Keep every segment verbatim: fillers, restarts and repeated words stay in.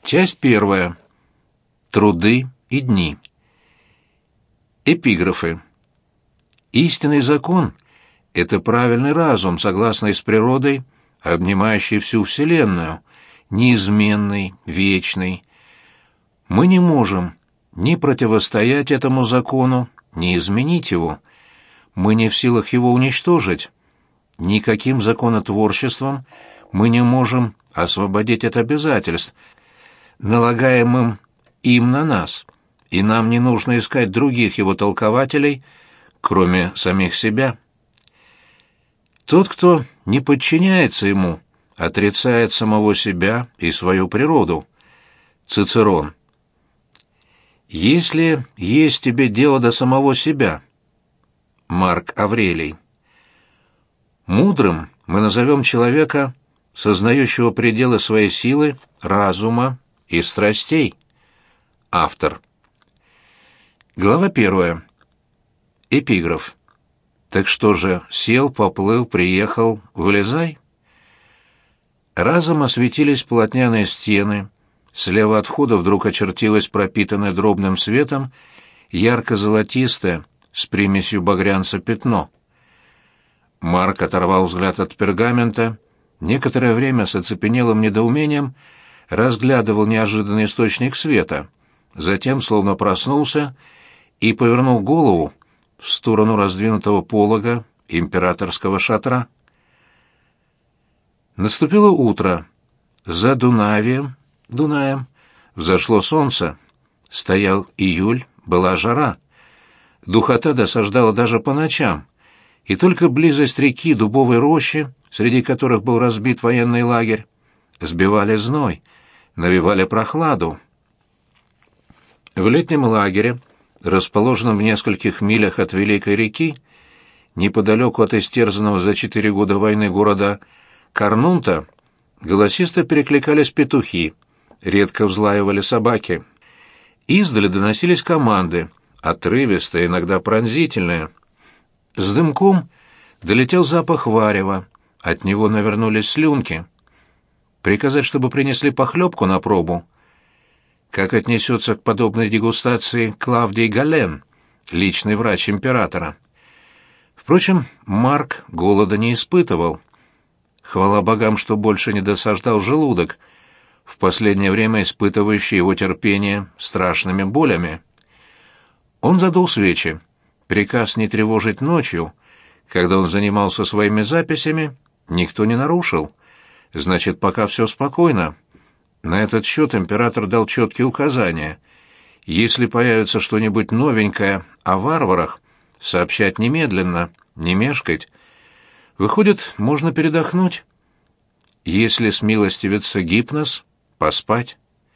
Часть первая. Труды и дни. Эпиграфы. Истинный закон — это правильный разум, согласный с природой, обнимающий всю Вселенную, неизменный, вечный. Мы не можем ни противостоять этому закону, ни изменить его. Мы не в силах его уничтожить. Никаким законотворчеством мы не можем освободить от обязательств, налагаемым им на нас, и нам не нужно искать других его толкователей, кроме самих себя. Тот, кто не подчиняется ему, отрицает самого себя и свою природу. Цицерон. «Если есть тебе дело до самого себя». Марк Аврелий. Мудрым мы назовем человека, сознающего пределы своей силы, разума и страстей. Автор. Глава первая. Эпиграф. Так что же, сел, поплыл, приехал, вылезай? Разом осветились полотняные стены, слева от входа вдруг очертилось пропитанное дробным светом ярко-золотистое с примесью багрянца пятно. Марк оторвал взгляд от пергамента, некоторое время с оцепенелым недоумением разглядывал неожиданный источник света, затем словно проснулся и повернул голову в сторону раздвинутого полога императорского шатра. Наступило утро. За Дунавием, Дунаем, взошло солнце. Стоял июль, была жара. Духота досаждала даже по ночам, и только близость реки дубовой рощи, среди которых был разбит военный лагерь, сбивали зной, навевали прохладу. В летнем лагере, расположенном в нескольких милях от Великой реки, неподалеку от истерзанного за четыре года войны города Карнунта, голосисто перекликались петухи, редко взлаивали собаки. Издали доносились команды, отрывистые, иногда пронзительные. С дымком долетел запах варева, от него навернулись слюнки. Приказать, чтобы принесли похлебку на пробу. Как отнесется к подобной дегустации Клавдий Гален, личный врач императора? Впрочем, Марк голода не испытывал. Хвала богам, что больше не досаждал желудок, в последнее время испытывающий его терпение страшными болями. Он задул свечи. Приказ не тревожить ночью, когда он занимался своими записями, никто не нарушил. Значит, пока все спокойно. На этот счет император дал четкие указания. Если появится что-нибудь новенькое о варварах, сообщать немедленно, не мешкать. Выходит, можно передохнуть. Если смилостивится гипноз, поспать.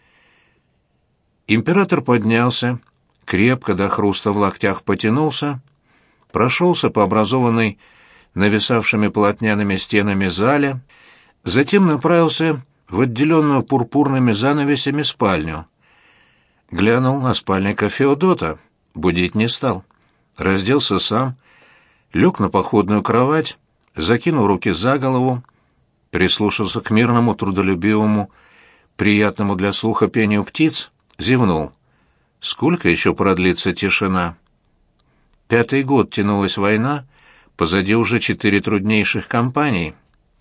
Император поднялся, крепко до хруста в локтях потянулся, прошелся по образованной нависавшими полотняными стенами зале, затем направился в отделенную пурпурными занавесями спальню. Глянул на спальника Феодота, будить не стал. Разделся сам, лег на походную кровать, закинул руки за голову, прислушался к мирному, трудолюбивому, приятному для слуха пению птиц, зевнул. Сколько еще продлится тишина? Пятый год тянулась война, позади уже четыре труднейших кампании.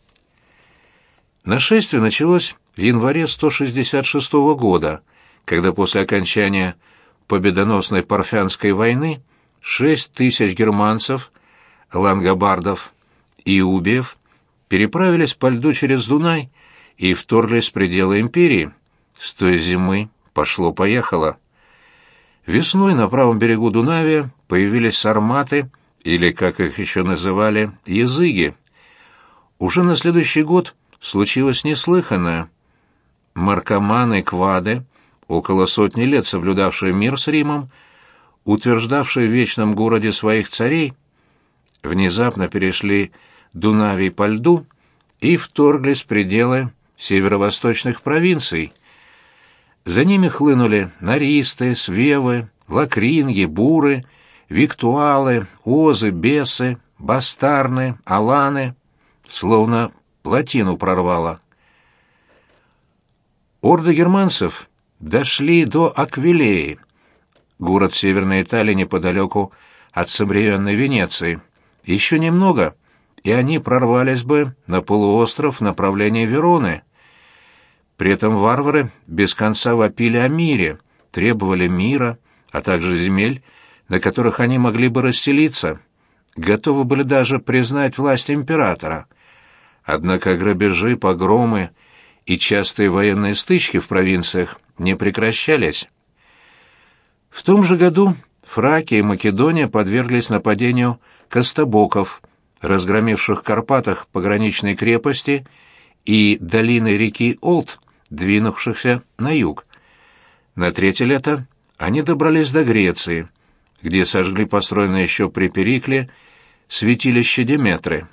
Нашествие началось в январе сто шестьдесят шестого года, когда после окончания победоносной Парфянской войны шесть тысяч германцев, лангобардов и убиев переправились по льду через Дунай и вторглись в пределы империи. С той зимы пошло-поехало. Весной на правом берегу Дунавия появились сарматы, или, как их еще называли, языги. Уже на следующий год случилось неслыханное. Маркоманы Квады, около сотни лет соблюдавшие мир с Римом, утверждавшие в вечном городе своих царей, внезапно перешли Дунавий по льду и вторглись в пределы северо-восточных провинций. За ними хлынули наристы, свевы, лакринги, буры, виктуалы, озы, бесы, бастарны, аланы, словно плотину прорвало. Орды германцев дошли до Аквилеи, город в Северной Италии неподалеку от современной Венеции. Еще немного, и они прорвались бы на полуостров в направлении Вероны. При этом варвары без конца вопили о мире, требовали мира, а также земель, на которых они могли бы расселиться, готовы были даже признать власть императора. Однако грабежи, погромы и частые военные стычки в провинциях не прекращались. В том же году Фракия и Македония подверглись нападению костобоков, разгромивших в Карпатах пограничные крепости и долины реки Олд, двинувшихся на юг. На третье лето они добрались до Греции, где сожгли построенное еще при Перикле святилище Деметры.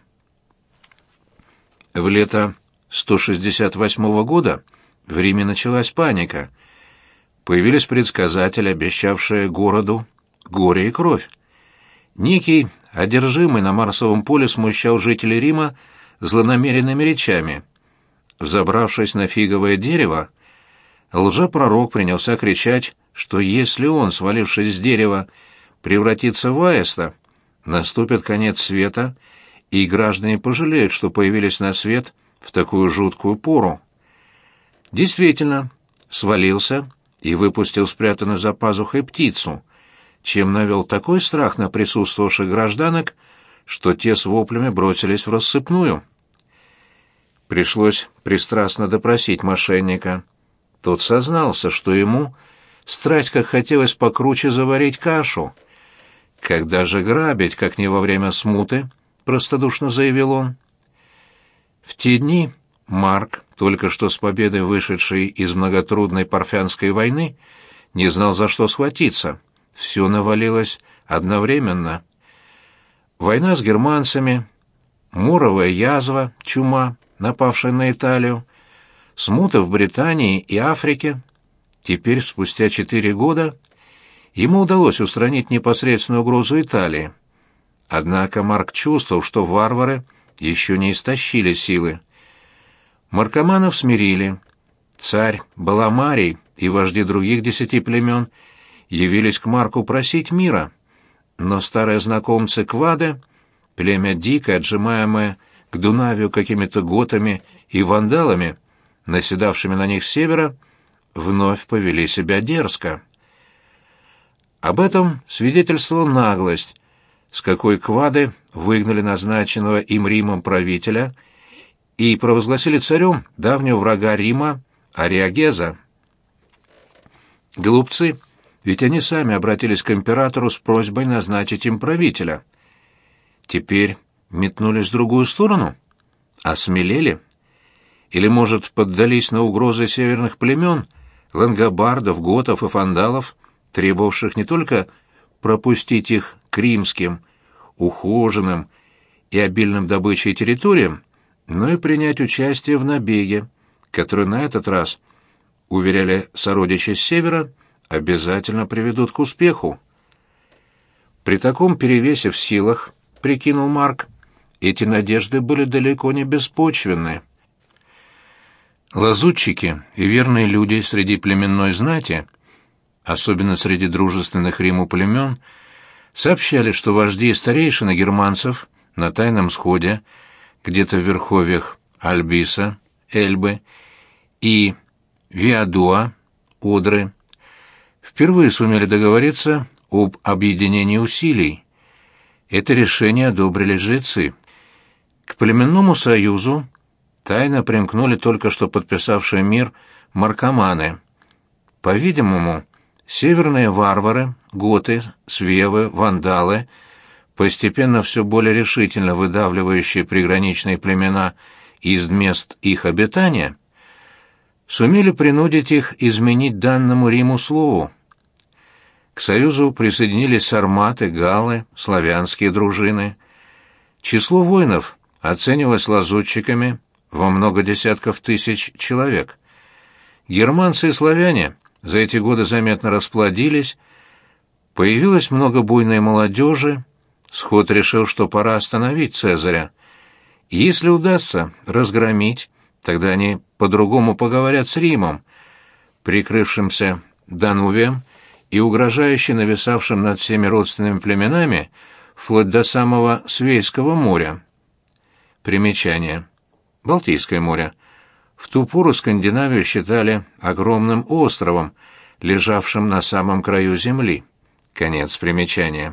В лето сто шестьдесят восьмого года в Риме началась паника. Появились предсказатели, обещавшие городу горе и кровь. Некий одержимый на Марсовом поле смущал жителей Рима злонамеренными речами. Взобравшись на фиговое дерево, лжепророк принялся кричать, что если он, свалившись с дерева, превратится в аиста, наступит конец света, и граждане пожалеют, что появились на свет в такую жуткую пору. Действительно, свалился и выпустил спрятанную за пазухой птицу, чем навел такой страх на присутствовавших гражданок, что те с воплями бросились в рассыпную. Пришлось пристрастно допросить мошенника. Тот сознался, что ему страсть как хотелось покруче заварить кашу. «Когда же грабить, как не во время смуты?» — простодушно заявил он. В те дни Марк, только что с победой вышедший из многотрудной Парфянской войны, не знал, за что схватиться. Все навалилось одновременно. Война с германцами, моровая язва, чума, напавшая на Италию, смута в Британии и Африке. Теперь, спустя четыре года, ему удалось устранить непосредственную угрозу Италии. Однако Марк чувствовал, что варвары еще не истощили силы. Маркоманов смирили. Царь Баламарий и вожди других десяти племен явились к Марку просить мира, но старые знакомцы Квады, племя дикое, отжимаемое к Дунавию какими-то готами и вандалами, наседавшими на них с севера, вновь повели себя дерзко. Об этом свидетельствовала наглость, с какой Квады выгнали назначенного им Римом правителя и провозгласили царем давнего врага Рима Ариагеза. Глупцы, ведь они сами обратились к императору с просьбой назначить им правителя. Теперь метнулись в другую сторону? Осмелели? Или, может, поддались на угрозы северных племен, лангобардов, готов и фандалов, требовавших не только пропустить их к римским, ухоженным и обильным добычей территориям, но и принять участие в набеге, который на этот раз, уверяли сородичи с севера, обязательно приведут к успеху. При таком перевесе в силах, прикинул Марк, эти надежды были далеко не беспочвенны. Лазутчики и верные люди среди племенной знати, особенно среди дружественных Риму племен, сообщали, что вожди и старейшины германцев на тайном сходе, где-то в верховьях Альбиса, Эльбы и Виадуа, Одры, впервые сумели договориться об объединении усилий. Это решение одобрили жрецы. К племенному союзу тайно примкнули только что подписавшие мир маркоманы. По-видимому, северные варвары, готы, свевы, вандалы, постепенно все более решительно выдавливающие приграничные племена из мест их обитания, сумели принудить их изменить данному Риму слову. К союзу присоединились сарматы, галлы, славянские дружины. Число воинов оценивалось лазутчиками во много десятков тысяч человек. Германцы и славяне за эти годы заметно расплодились, появилось много буйной молодежи, сход решил, что пора остановить Цезаря. Если удастся разгромить, тогда они по-другому поговорят с Римом, прикрывшимся Данувием и угрожающе нависавшим над всеми родственными племенами вплоть до самого Свейского моря. Примечание. Балтийское море. В ту пору Скандинавию считали огромным островом, лежавшим на самом краю земли. Конец примечания.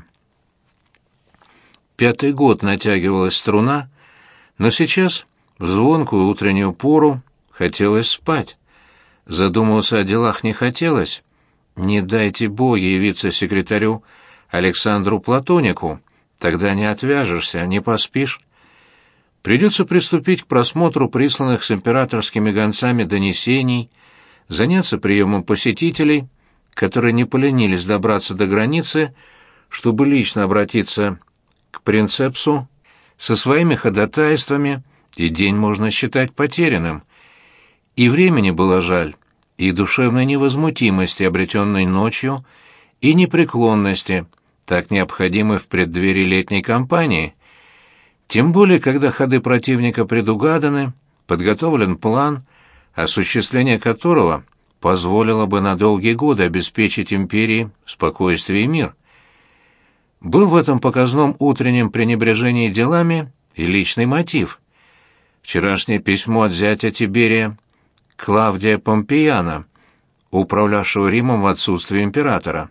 Пятый год натягивалась струна, но сейчас, в звонкую утреннюю пору, хотелось спать. Задумываться о делах не хотелось. Не дайте боги явиться секретарю Александру Платонику, тогда не отвяжешься, не поспишь. Придется приступить к просмотру присланных с императорскими гонцами донесений, заняться приемом посетителей, которые не поленились добраться до границы, чтобы лично обратиться к принцепсу со своими ходатайствами, и день можно считать потерянным. И времени было жаль, и душевной невозмутимости, обретенной ночью, и непреклонности, так необходимой в преддверии летней кампании. Тем более, когда ходы противника предугаданы, подготовлен план, осуществление которого позволило бы на долгие годы обеспечить империи спокойствие и мир. Был в этом показном утреннем пренебрежении делами и личный мотив. Вчерашнее письмо от зятя Тиберия Клавдия Помпеяна, управлявшего Римом в отсутствие императора.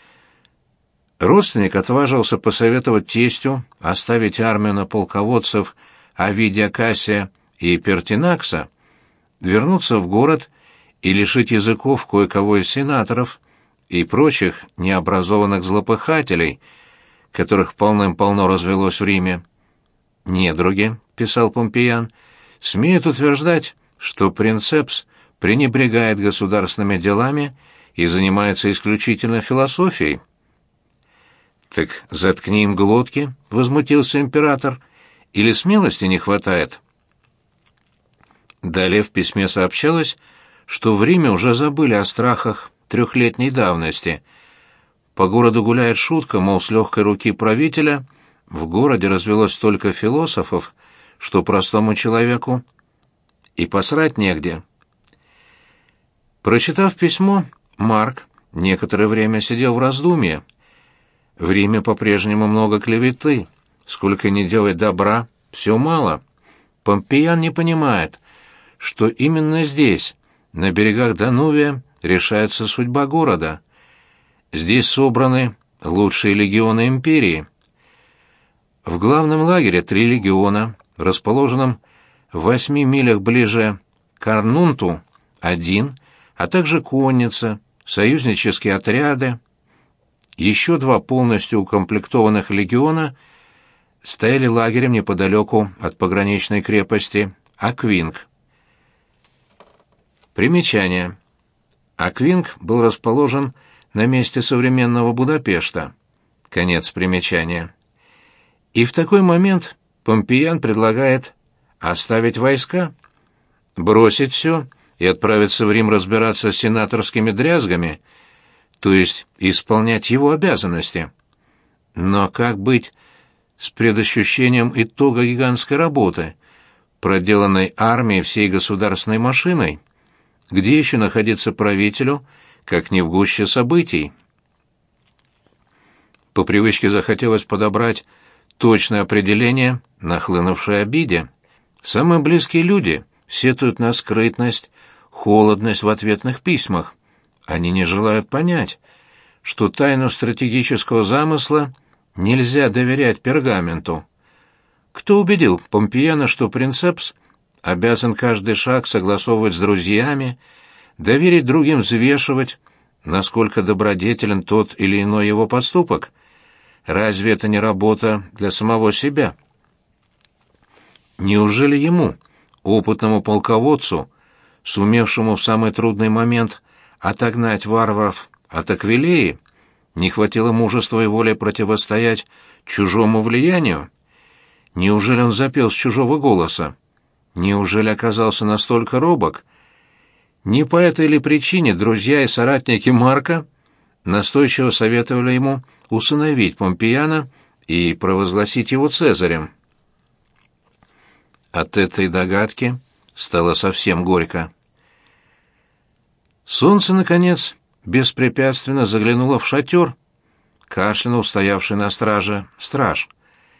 Родственник отважился посоветовать тестю оставить армию на полководцев Овидия Кассия и Пертинакса, вернуться в город и лишить языков кое-кого из сенаторов и прочих необразованных злопыхателей, которых полным-полно развелось в Риме. «Недруги», — писал Помпеян, — «смеют утверждать, что принцепс пренебрегает государственными делами и занимается исключительно философией». «Так заткни им глотки», — возмутился император, — «или смелости не хватает?» Далее в письме сообщалось, что в Риме уже забыли о страхах трехлетней давности. По городу гуляет шутка, мол, с легкой руки правителя в городе развелось столько философов, что простому человеку и посрать негде. Прочитав письмо, Марк некоторое время сидел в раздумье. В Риме по-прежнему много клеветы, сколько ни делай добра, все мало. Помпеян не понимает, что именно здесь, на берегах Данувия, решается судьба города. Здесь собраны лучшие легионы империи. В главном лагере три легиона, расположенном в восьми милях ближе к Арнунту, один, а также конница, союзнические отряды. Еще два полностью укомплектованных легиона стояли лагерем неподалеку от пограничной крепости Аквинг. Примечание. Аквинг был расположен на месте современного Будапешта. Конец примечания. И в такой момент Помпеян предлагает оставить войска, бросить все и отправиться в Рим разбираться с сенаторскими дрязгами, то есть исполнять его обязанности. Но как быть с предощущением итога гигантской работы, проделанной армией всей государственной машиной? Где еще находиться правителю, как не в гуще событий? По привычке захотелось подобрать точное определение нахлынувшей обиде. Самые близкие люди сетуют на скрытность, холодность в ответных письмах. Они не желают понять, что тайну стратегического замысла нельзя доверять пергаменту. Кто убедил Помпеяна, что принцепс обязан каждый шаг согласовывать с друзьями, доверить другим взвешивать, насколько добродетелен тот или иной его поступок? Разве это не работа для самого себя? Неужели ему, опытному полководцу, сумевшему в самый трудный момент отогнать варваров от Аквилеи, не хватило мужества и воли противостоять чужому влиянию? Неужели он запел с чужого голоса? Неужели оказался настолько робок? Не по этой ли причине друзья и соратники Марка настойчиво советовали ему усыновить Помпеяна и провозгласить его цезарем? От этой догадки стало совсем горько. Солнце, наконец, беспрепятственно заглянуло в шатер, кашлянул стоявший на страже страж.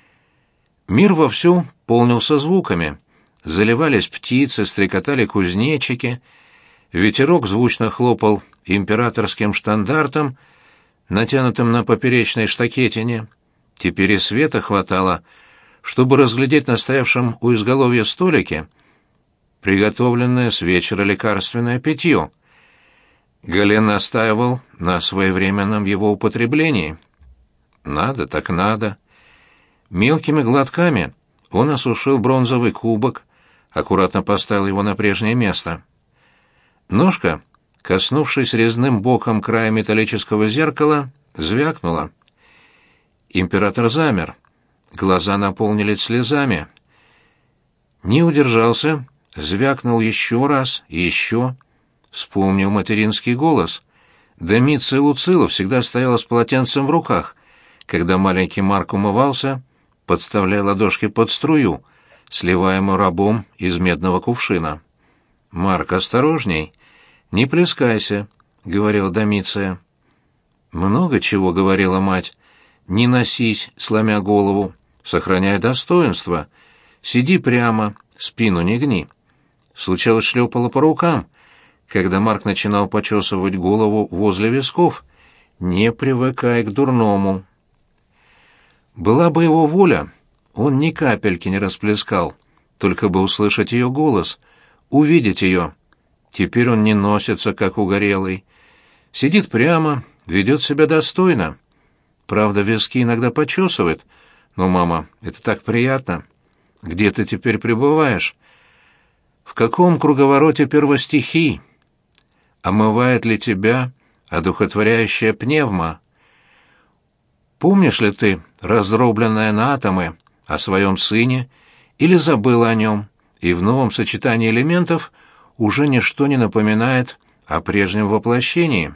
Мир вовсю полнился звуками. Заливались птицы, стрекотали кузнечики, ветерок звучно хлопал императорским штандартом, натянутым на поперечной штакетине. Теперь и света хватало, чтобы разглядеть на стоявшем у изголовья столике приготовленное с вечера лекарственное питье. Гален настаивал на своевременном его употреблении. Надо так надо. Мелкими глотками он осушил бронзовый кубок, аккуратно поставил его на прежнее место. Ножка, коснувшись резным боком края металлического зеркала, звякнула. Император замер. Глаза наполнились слезами. Не удержался, звякнул еще раз, еще. Вспомнил материнский голос. Домиция Луцила всегда стояла с полотенцем в руках, когда маленький Марк умывался, подставляя ладошки под струю, сливаемую рабом из медного кувшина. «Марк, осторожней, не плескайся», — говорила Домиция. Много чего говорила мать. «Не носись, сломя голову, сохраняй достоинство, сиди прямо, спину не гни». Случалось, шлепала по рукам, когда Марк начинал почесывать голову возле висков. «Не привыкай к дурному». Была бы его воля, он ни капельки не расплескал, только бы услышать ее голос, увидеть ее. Теперь он не носится, как угорелый. Сидит прямо, ведет себя достойно. Правда, виски иногда почесывает. Но, мама, это так приятно. Где ты теперь пребываешь? В каком круговороте первостихий? Омывает ли тебя одухотворяющая пневма? Помнишь ли ты, раздробленная на атомы, о своем сыне, или забыла о нем, и в новом сочетании элементов уже ничто не напоминает о прежнем воплощении?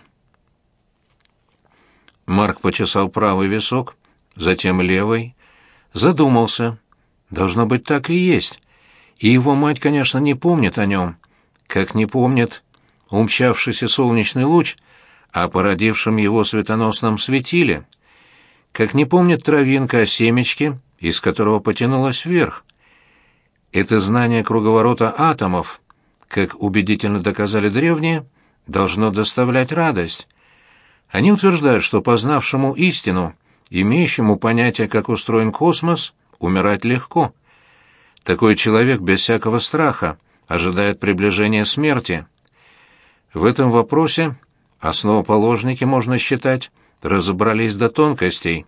Марк почесал правый висок, затем левый, задумался. Должно быть, так и есть. И его мать, конечно, не помнит о нем, как не помнит умчавшийся солнечный луч о породившем его светоносном светиле, как не помнит травинка о семечке, из которого потянулась вверх. Это знание круговорота атомов, как убедительно доказали древние, должно доставлять радость. Они утверждают, что познавшему истину, имеющему понятие, как устроен космос, умирать легко. Такой человек без всякого страха ожидает приближения смерти. В этом вопросе основоположники, можно считать, разобрались до тонкостей.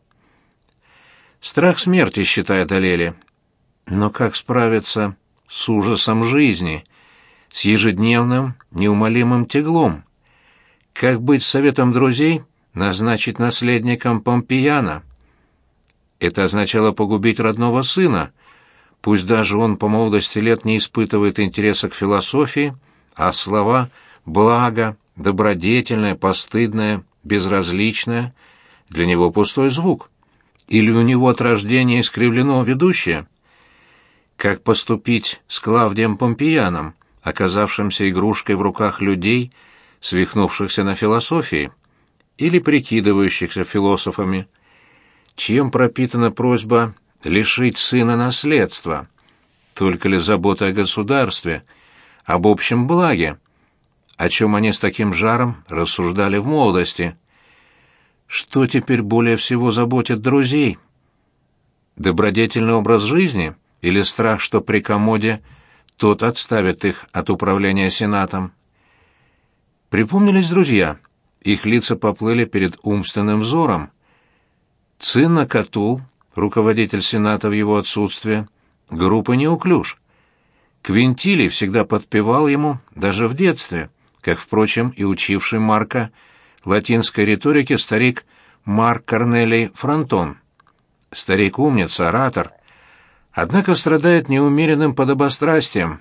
Страх смерти, считая, одолели. Но как справиться с ужасом жизни, с ежедневным неумолимым тяглом? Как быть с советом друзей назначить наследником Помпеяна? Это означало погубить родного сына, пусть даже он по молодости лет не испытывает интереса к философии, а слова «благо», «добродетельное», «постыдное», «безразличное» для него пустой звук. Или у него от рождения искривлено ведущее? Как поступить с Клавдием Помпеяном, оказавшимся игрушкой в руках людей, свихнувшихся на философии, или прикидывающихся философами? Чем пропитана просьба лишить сына наследства? Только ли забота о государстве, об общем благе, о чем они с таким жаром рассуждали в молодости? Что теперь более всего заботит друзей? Добродетельный образ жизни или страх, что при комоде тот отставит их от управления Сенатом? Припомнились друзья, их лица поплыли перед умственным взором. Цинна Катул, руководитель Сената в его отсутствие, группа неуклюж. Квинтилий всегда подпевал ему, даже в детстве, как, впрочем, и учивший Марка латинской риторике старик Марк Корнелий Фронтон. Старик умница, оратор, однако страдает неумеренным подобострастием.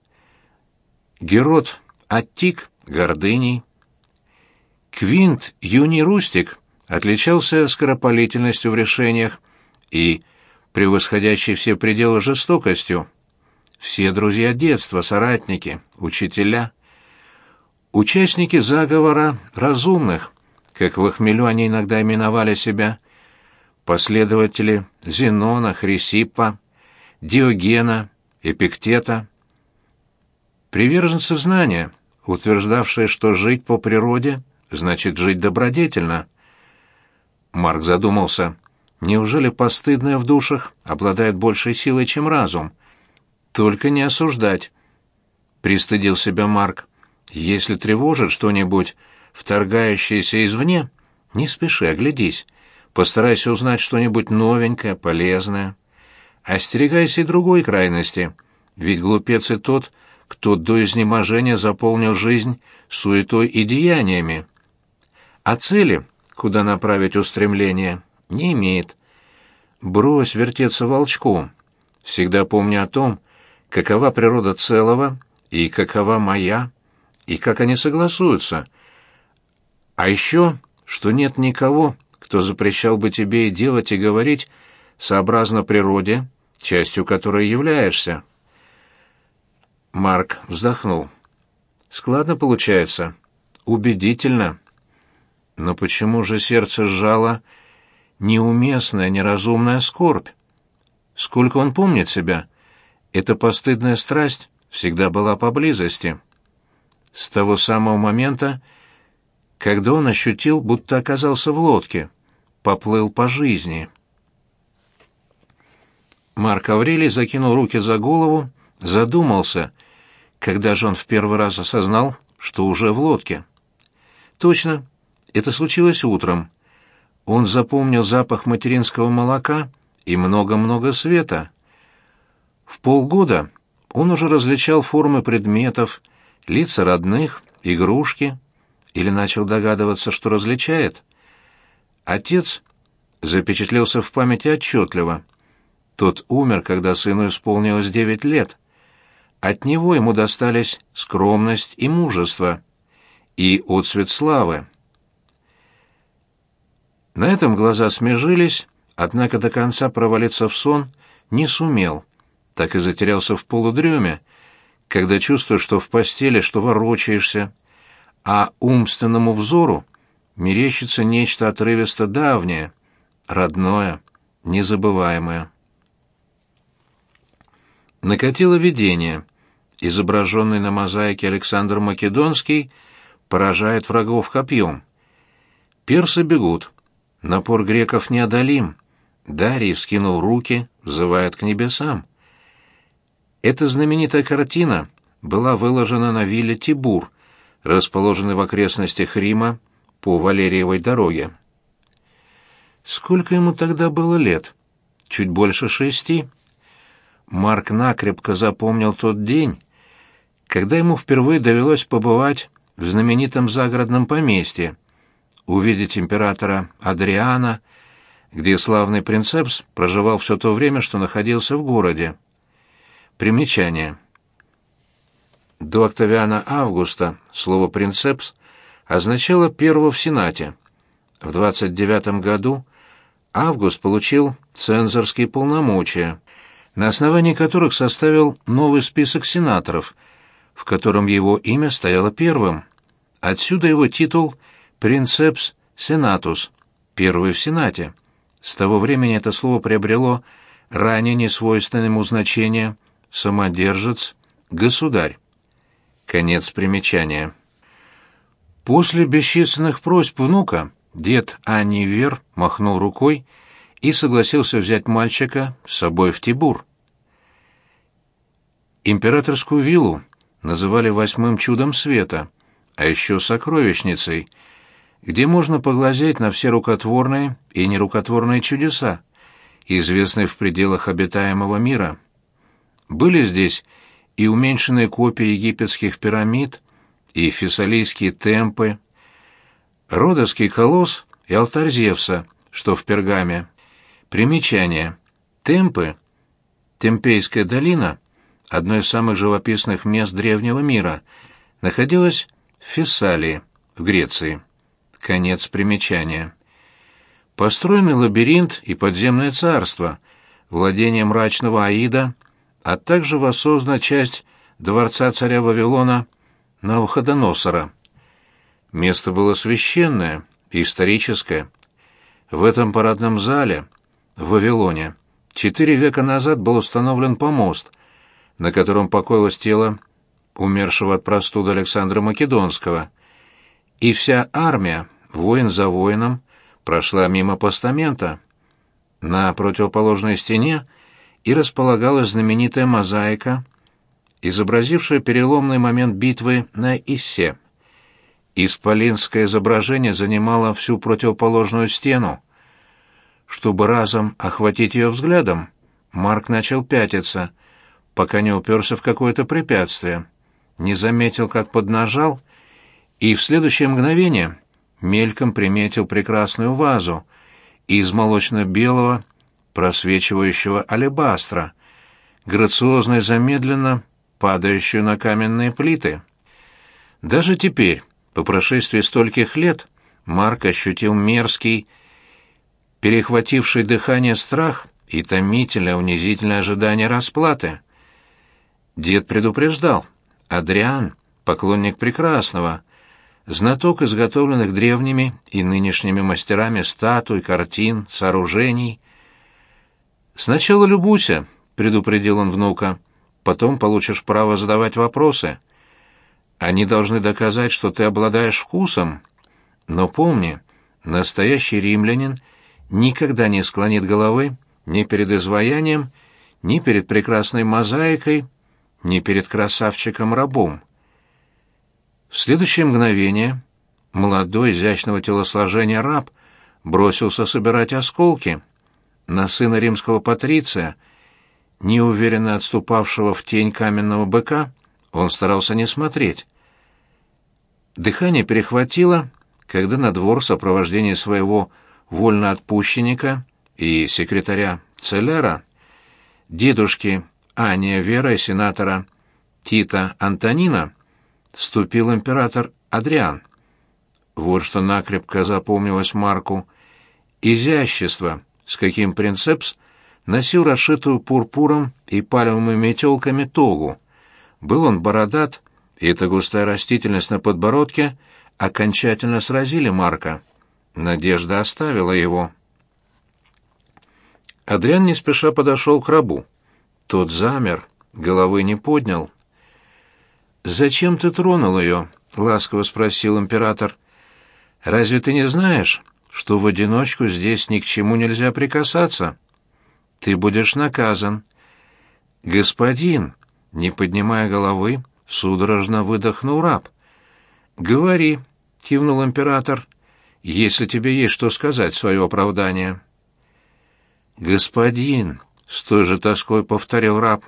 Герод Аттик — гордыней. Квинт Юний Рустик отличался скоропалительностью в решениях и превосходящей все пределы жестокостью. Все друзья детства, соратники, учителя. Участники заговора разумных, как в хмелю они иногда именовали себя, последователи Зенона, Хрисиппа, Диогена, Эпиктета, приверженцы знания, утверждавшие, что жить по природе значит жить добродетельно. Марк задумался, неужели постыдное в душах обладает большей силой, чем разум? Только не осуждать. Пристыдил себя Марк. Если тревожит что-нибудь, вторгающееся извне, не спеши, оглядись. Постарайся узнать что-нибудь новенькое, полезное. Остерегайся и другой крайности, ведь глупец и тот, кто до изнеможения заполнил жизнь суетой и деяниями. А цели, куда направить устремление, не имеет. Брось вертеться волчком, всегда помни о том, какова природа целого и какова моя, и как они согласуются. А еще, что нет никого, кто запрещал бы тебе и делать, и говорить сообразно природе, частью которой являешься. Марк вздохнул. Складно получается, убедительно. Но почему же сердце сжало неуместная, неразумная скорбь? Сколько он помнит себя, эта постыдная страсть всегда была поблизости. С того самого момента, когда он ощутил, будто оказался в лодке, поплыл по жизни. Марк Аврелий закинул руки за голову, задумался, когда же он в первый раз осознал, что уже в лодке. Точно, это случилось утром. Он запомнил запах материнского молока и много-много света. В полгода он уже различал формы предметов, лица родных, игрушки, или начал догадываться, что различает. Отец запечатлелся в памяти отчетливо. Тот умер, когда сыну исполнилось девять лет. От него ему достались скромность и мужество, и отцвет славы. На этом глаза смежились, однако до конца провалиться в сон не сумел, так и затерялся в полудреме, когда чувствуешь, что в постели, что ворочаешься, а умственному взору мерещится нечто отрывисто давнее, родное, незабываемое. Накатило видение. Изображенный на мозаике Александр Македонский поражает врагов копьем. Персы бегут. Напор греков неодолим. Дарий вскинул руки, взывает к небесам. Эта знаменитая картина была выложена на вилле Тибур, расположенной в окрестностях Рима по Валериевой дороге. Сколько ему тогда было лет? Чуть больше шести. Марк накрепко запомнил тот день, когда ему впервые довелось побывать в знаменитом загородном поместье, увидеть императора Адриана, где славный принцепс проживал все то время, что находился в городе. Примечание. До Октавиана Августа слово «принцепс» означало «первого в Сенате». В двадцать девятом году Август получил цензорские полномочия, на основании которых составил новый список сенаторов, в котором его имя стояло первым. Отсюда его титул «Принцепс Сенатус» — «первый в Сенате». С того времени это слово приобрело ранее несвойственное ему значение «самодержец», «государь». Конец примечания. После бесчисленных просьб внука дед Аннивер махнул рукой и согласился взять мальчика с собой в Тибур. Императорскую виллу называли восьмым чудом света, а еще сокровищницей, где можно поглазеть на все рукотворные и нерукотворные чудеса, известные в пределах обитаемого мира. Были здесь и уменьшенные копии египетских пирамид, и фессалийские темпы, Родосский колосс и алтарь Зевса, что в Пергаме. Примечание. Темпы, Темпейская долина, одно из самых живописных мест древнего мира, находилась в Фессалии, в Греции. Конец примечания. Построенный лабиринт и подземное царство, владение мрачного Аида, а также воссоздана часть дворца царя Вавилона Навуходоносора. Место было священное, историческое. В этом парадном зале, в Вавилоне, четыре века назад был установлен помост, на котором покоилось тело умершего от простуды Александра Македонского, и вся армия, воин за воином, прошла мимо постамента. На противоположной стене и располагалась знаменитая мозаика, изобразившая переломный момент битвы на Иссе. Исполинское изображение занимало всю противоположную стену. Чтобы разом охватить ее взглядом, Марк начал пятиться, пока не уперся в какое-то препятствие, не заметил, как поднажал, и в следующее мгновение мельком приметил прекрасную вазу из молочно-белого, просвечивающего алебастра, грациозно и замедленно падающую на каменные плиты. Даже теперь, по прошествии стольких лет, Марк ощутил мерзкий, перехвативший дыхание страх и томительное унизительное ожидание расплаты. Дед предупреждал: Адриан, поклонник прекрасного, знаток изготовленных древними и нынешними мастерами статуй, картин, сооружений. «Сначала любуйся», — предупредил он внука, — «потом получишь право задавать вопросы. Они должны доказать, что ты обладаешь вкусом. Но помни, настоящий римлянин никогда не склонит головы ни перед изваянием, ни перед прекрасной мозаикой, ни перед красавчиком-рабом». В следующее мгновение молодой, изящного телосложения раб бросился собирать осколки. На сына римского патриция, неуверенно отступавшего в тень каменного быка, он старался не смотреть. Дыхание перехватило, когда на двор в сопровождении своего вольноотпущенника и секретаря Целлера, дедушки Ания Вера и сенатора Тита Антонина, вступил император Адриан. Вот что накрепко запомнилось Марку: изящество, с каким принцепс носил расшитую пурпуром и пальмовыми метелками тогу. Был он бородат, и эта густая растительность на подбородке окончательно сразили Марка. Надежда оставила его. Адриан не спеша подошел к рабу. Тот замер, головы не поднял. «Зачем ты тронул ее?» — ласково спросил император. «Разве ты не знаешь, что в одиночку здесь ни к чему нельзя прикасаться? Ты будешь наказан». «Господин», — не поднимая головы, судорожно выдохнул раб. «Говори», — кивнул император, — «если тебе есть что сказать в свое оправдание». «Господин», — с той же тоской повторил раб.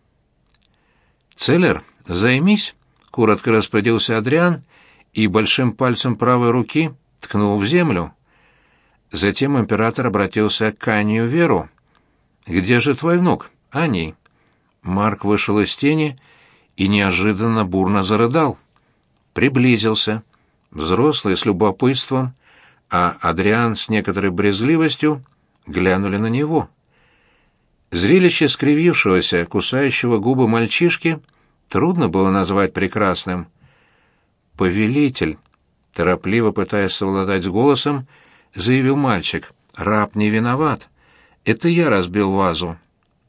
«Целлер, займись», — коротко распорядился Адриан и большим пальцем правой руки ткнул в землю. Затем император обратился к Анию Веру. «Где же твой внук, Аний?» Марк вышел из тени и неожиданно бурно зарыдал. Приблизился. Взрослый с любопытством, а Адриан с некоторой брезгливостью глянули на него. Зрелище скривившегося, кусающего губы мальчишки трудно было назвать прекрасным. «Повелитель», торопливо пытаясь совладать с голосом, заявил мальчик, — «раб не виноват. Это я разбил вазу».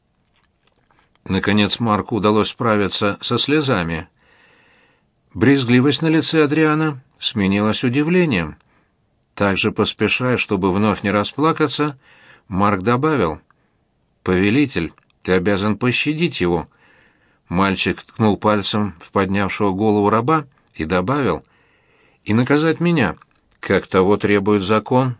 Наконец Марку удалось справиться со слезами. Брезгливость на лице Адриана сменилась удивлением. Также поспешая, чтобы вновь не расплакаться, Марк добавил: «Повелитель, ты обязан пощадить его». Мальчик ткнул пальцем в поднявшего голову раба и добавил: «И наказать меня, как того требует закон».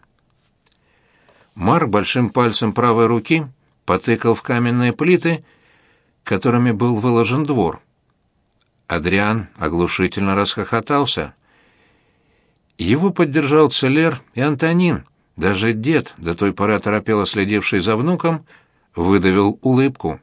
Марк большим пальцем правой руки потыкал в каменные плиты, которыми был выложен двор. Адриан оглушительно расхохотался. Его поддержал Целлер и Антонин. Даже дед, до той поры оторопело следивший за внуком, выдавил улыбку.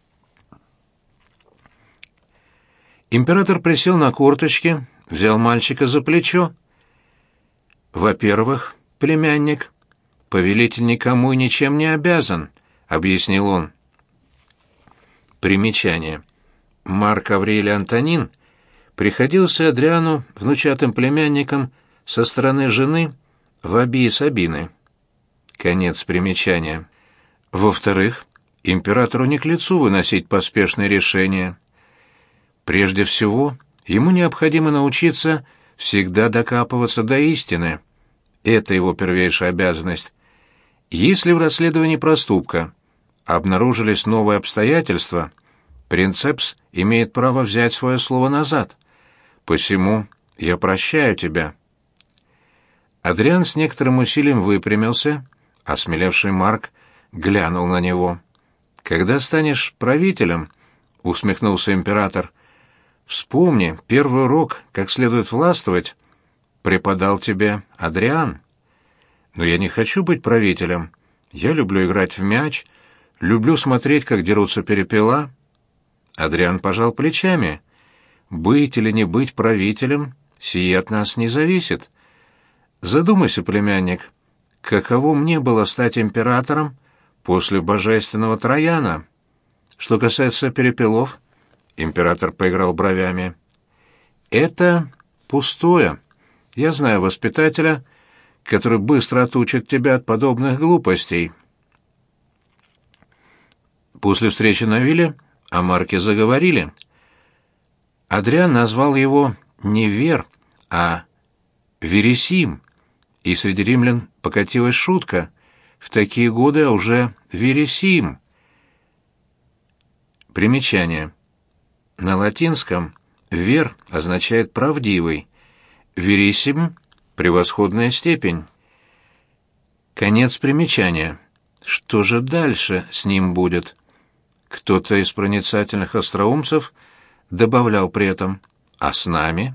Император присел на корточки, взял мальчика за плечо. «Во-первых, племянник, повелитель никому и ничем не обязан», — объяснил он. Примечание. Марк Аврелий Антонин приходился Адриану внучатым племянником со стороны жены Вабии Сабины. Конец примечания. Во-вторых, императору не к лицу выносить поспешные решения. Прежде всего, ему необходимо научиться всегда докапываться до истины. Это его первейшая обязанность. Если в расследовании проступка обнаружились новые обстоятельства, принцепс имеет право взять свое слово назад. Посему я прощаю тебя». Адриан с некоторым усилием выпрямился, осмелевший Марк глянул на него. «Когда станешь правителем, — усмехнулся император, — вспомни, первый урок, как следует властвовать, преподал тебе Адриан. Но я не хочу быть правителем. Я люблю играть в мяч, люблю смотреть, как дерутся перепела». Адриан пожал плечами. «Быть или не быть правителем, сие от нас не зависит. Задумайся, племянник, каково мне было стать императором после божественного Трояна? Что касается перепелов, император поиграл бровями. Это пустое. Я знаю воспитателя, который быстро отучит тебя от подобных глупостей». После встречи на вилле о Марке заговорили. Адриан назвал его не Вер, а Вересим, и среди римлян покатилась шутка: в такие годы а уже Вересим. Примечание. На латинском «вер» означает «правдивый», «верисим» — «превосходная степень». Конец примечания. Что же дальше с ним будет? Кто-то из проницательных остроумцев добавлял при этом: «А с нами?»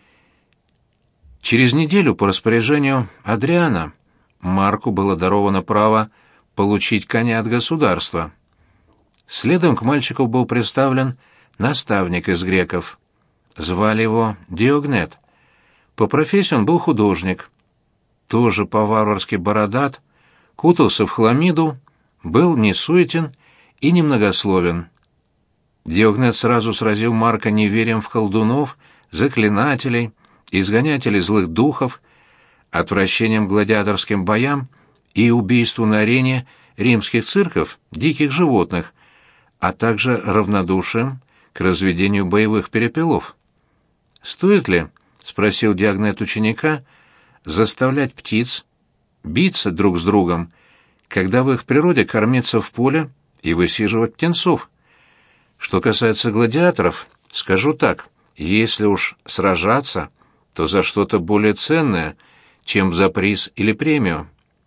Через неделю по распоряжению Адриана Марку было даровано право получить коня от государства. Следом к мальчику был представлен наставник из греков. Звали его Диогнет. По профессии он был художник. Тоже по-варварски бородат, кутался в хламиду, был несуетен и немногословен. Диогнет сразу сразил Марка неверием в колдунов, заклинателей, изгонятелей злых духов, отвращением к гладиаторским боям и убийству на арене римских цирков диких животных, а также равнодушием к разведению боевых перепелов. «Стоит ли, — спросил Диогнет ученика, — заставлять птиц биться друг с другом, когда в их природе кормиться в поле и высиживать птенцов? Что касается гладиаторов, скажу так: если уж сражаться, то за что-то более ценное, чем за приз или премию».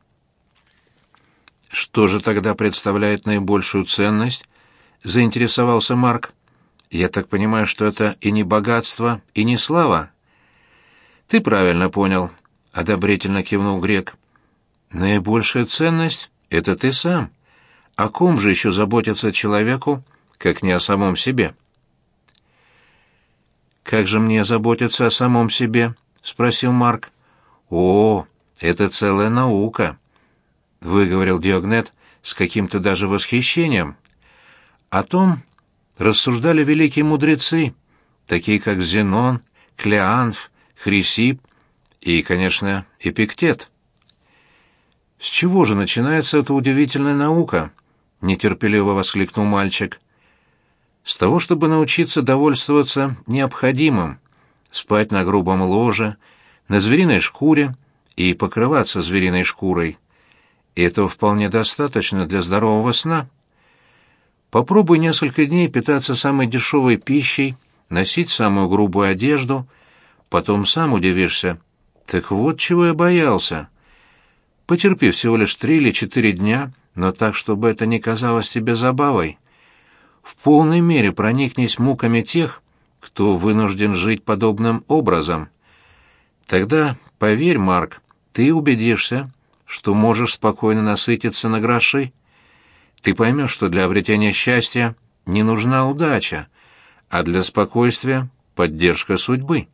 «Что же тогда представляет наибольшую ценность?» — заинтересовался Марк. «Я так понимаю, что это и не богатство, и не слава». «Ты правильно понял», — одобрительно кивнул грек. «Наибольшая ценность — это ты сам. О ком же еще заботиться человеку, как не о самом себе?» «Как же мне заботиться о самом себе?» — спросил Марк. «О, это целая наука», — выговорил Диогнет с каким-то даже восхищением. «О том рассуждали великие мудрецы, такие как Зенон, Клеанф, Хрисип и, конечно, Эпиктет». «С чего же начинается эта удивительная наука?» — нетерпеливо воскликнул мальчик. «С того, чтобы научиться довольствоваться необходимым, спать на грубом ложе, на звериной шкуре и покрываться звериной шкурой. Этого вполне достаточно для здорового сна. Попробуй несколько дней питаться самой дешевой пищей, носить самую грубую одежду, потом сам удивишься: так вот чего я боялся. Потерпи всего лишь три или четыре дня, но так, чтобы это не казалось тебе забавой. В полной мере проникнись муками тех, кто вынужден жить подобным образом. Тогда, поверь, Марк, ты убедишься, что можешь спокойно насытиться на гроши. Ты поймешь, что для обретения счастья не нужна удача, а для спокойствия — поддержка судьбы.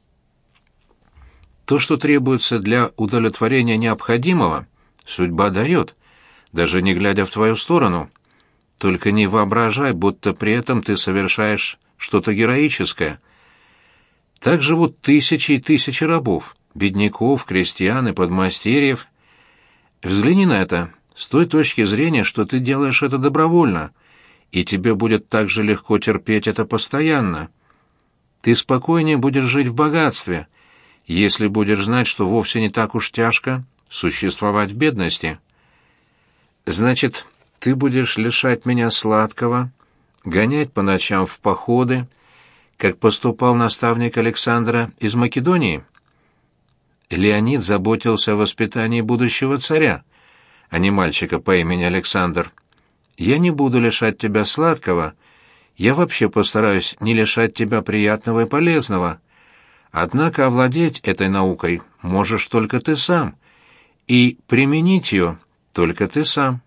То, что требуется для удовлетворения необходимого, судьба дает, даже не глядя в твою сторону. Только не воображай, будто при этом ты совершаешь что-то героическое. Так живут тысячи и тысячи рабов, бедняков, крестьян и подмастерьев. Взгляни на это с той точки зрения, что ты делаешь это добровольно, и тебе будет так же легко терпеть это постоянно. Ты спокойнее будешь жить в богатстве, если будешь знать, что вовсе не так уж тяжко существовать в бедности. Значит, ты будешь лишать меня сладкого, гонять по ночам в походы, как поступал наставник Александра из Македонии? Леонид заботился о воспитании будущего царя, а не мальчика по имени Александр. Я не буду лишать тебя сладкого, я вообще постараюсь не лишать тебя приятного и полезного. Однако овладеть этой наукой можешь только ты сам, и применить ее только ты сам.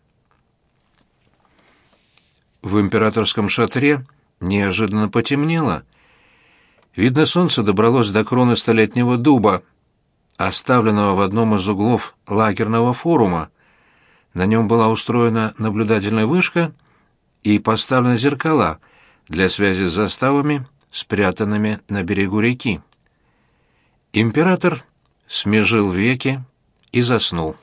В императорском шатре неожиданно потемнело. Видно, солнце добралось до кроны столетнего дуба, оставленного в одном из углов лагерного форума. На нем была устроена наблюдательная вышка и поставлены зеркала для связи с заставами, спрятанными на берегу реки. Император смежил веки и заснул.